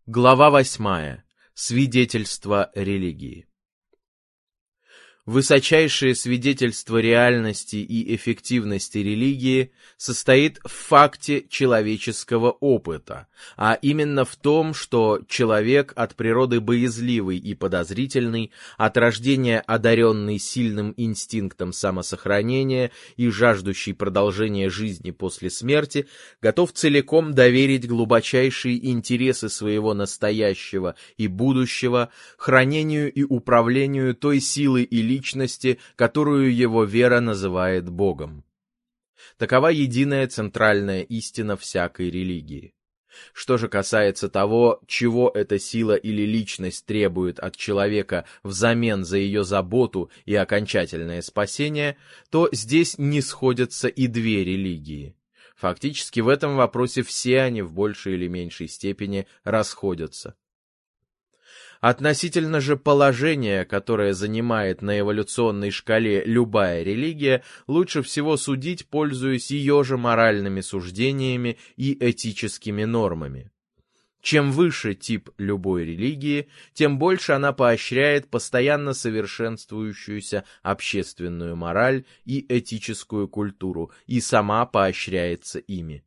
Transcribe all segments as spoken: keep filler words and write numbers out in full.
Глава восьмая. Свидетельство религии. Высочайшее свидетельство реальности и эффективности религии состоит в факте человеческого опыта, а именно в том, что человек от природы боязливый и подозрительный, от рождения одаренный сильным инстинктом самосохранения и жаждущий продолжения жизни после смерти, готов целиком доверить глубочайшие интересы своего настоящего и будущего хранению и управлению той силы и личности, которую его вера называет Богом. Такова единая центральная истина всякой религии. Что же касается того, чего эта сила или личность требует от человека взамен за ее заботу и окончательное спасение, то здесь не сходятся и две религии. Фактически в этом вопросе все они в большей или меньшей степени расходятся. Относительно же положения, которое занимает на эволюционной шкале любая религия, лучше всего судить, пользуясь ее же моральными суждениями и этическими нормами. Чем выше тип любой религии, тем больше она поощряет постоянно совершенствующуюся общественную мораль и этическую культуру, и сама поощряется ими.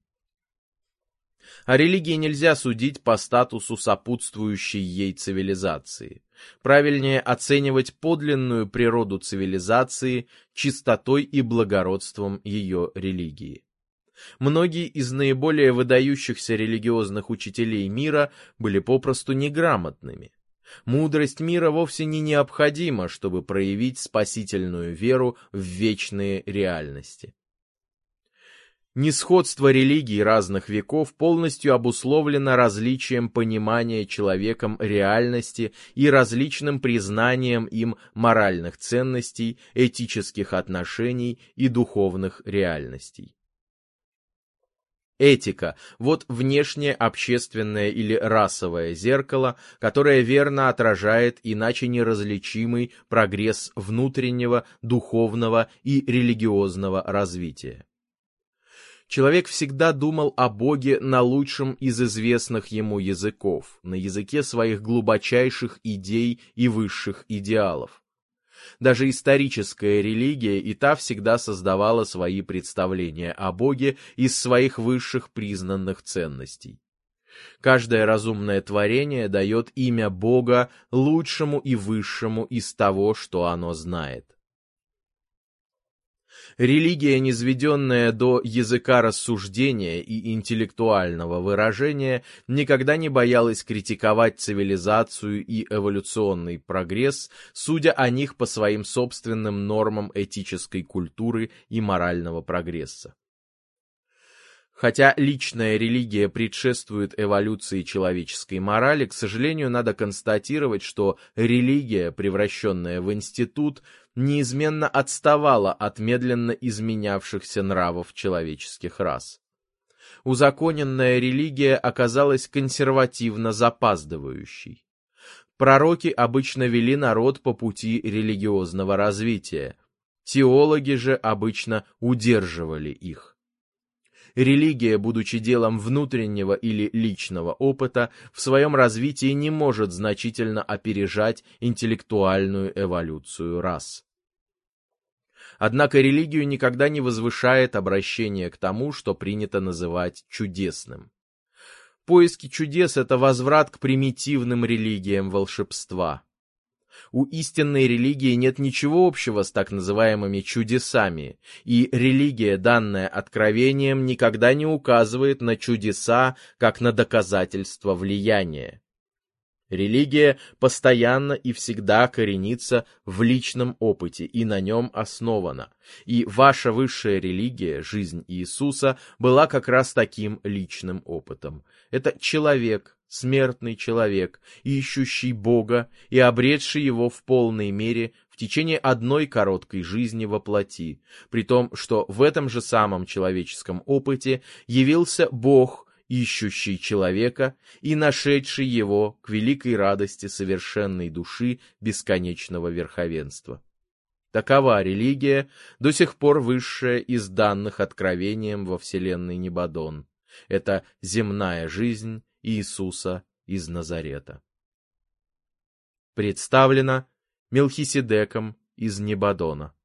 О религии нельзя судить по статусу сопутствующей ей цивилизации. Правильнее оценивать подлинную природу цивилизации чистотой и благородством ее религии. Многие из наиболее выдающихся религиозных учителей мира были попросту неграмотными. Мудрость мира вовсе не необходима, чтобы проявить спасительную веру в вечные реальности. Несходство религий разных веков полностью обусловлено различием понимания человеком реальности и различным признанием им моральных ценностей, этических отношений и духовных реальностей. Этика – вот внешнее общественное или расовое зеркало, которое верно отражает иначе неразличимый прогресс внутреннего, духовного и религиозного развития. Человек всегда думал о Боге на лучшем из известных ему языков, на языке своих глубочайших идей и высших идеалов. Даже историческая религия и та всегда создавала свои представления о Боге из своих высших признанных ценностей. Каждое разумное творение дает имя Бога лучшему и высшему из того, что оно знает. Религия, низведенная до языка рассуждения и интеллектуального выражения, никогда не боялась критиковать цивилизацию и эволюционный прогресс, судя о них по своим собственным нормам этической культуры и морального прогресса. Хотя личная религия предшествует эволюции человеческой морали, к сожалению, надо констатировать, что религия, превращенная в институт, неизменно отставала от медленно изменявшихся нравов человеческих рас. Узаконенная религия оказалась консервативно запаздывающей. Пророки обычно вели народ по пути религиозного развития, теологи же обычно удерживали их. Религия, будучи делом внутреннего или личного опыта, в своем развитии не может значительно опережать интеллектуальную эволюцию рас. Однако религию никогда не возвышает обращение к тому, что принято называть чудесным. Поиски чудес — это возврат к примитивным религиям волшебства. У истинной религии нет ничего общего с так называемыми чудесами, и религия, данная откровением, никогда не указывает на чудеса, как на доказательство влияния. Религия постоянно и всегда коренится в личном опыте и на нем основана, и ваша высшая религия, жизнь Иисуса, была как раз таким личным опытом. Это человек, смертный человек, ищущий Бога и обретший его в полной мере в течение одной короткой жизни во плоти, при том, что в этом же самом человеческом опыте явился Бог, ищущий человека и нашедший его к великой радости совершенной души бесконечного верховенства. Такова религия, до сих пор высшая из данных откровением во вселенной Небадон. Это земная жизнь Иисуса из Назарета. Представлено Мелхиседеком из Небадона.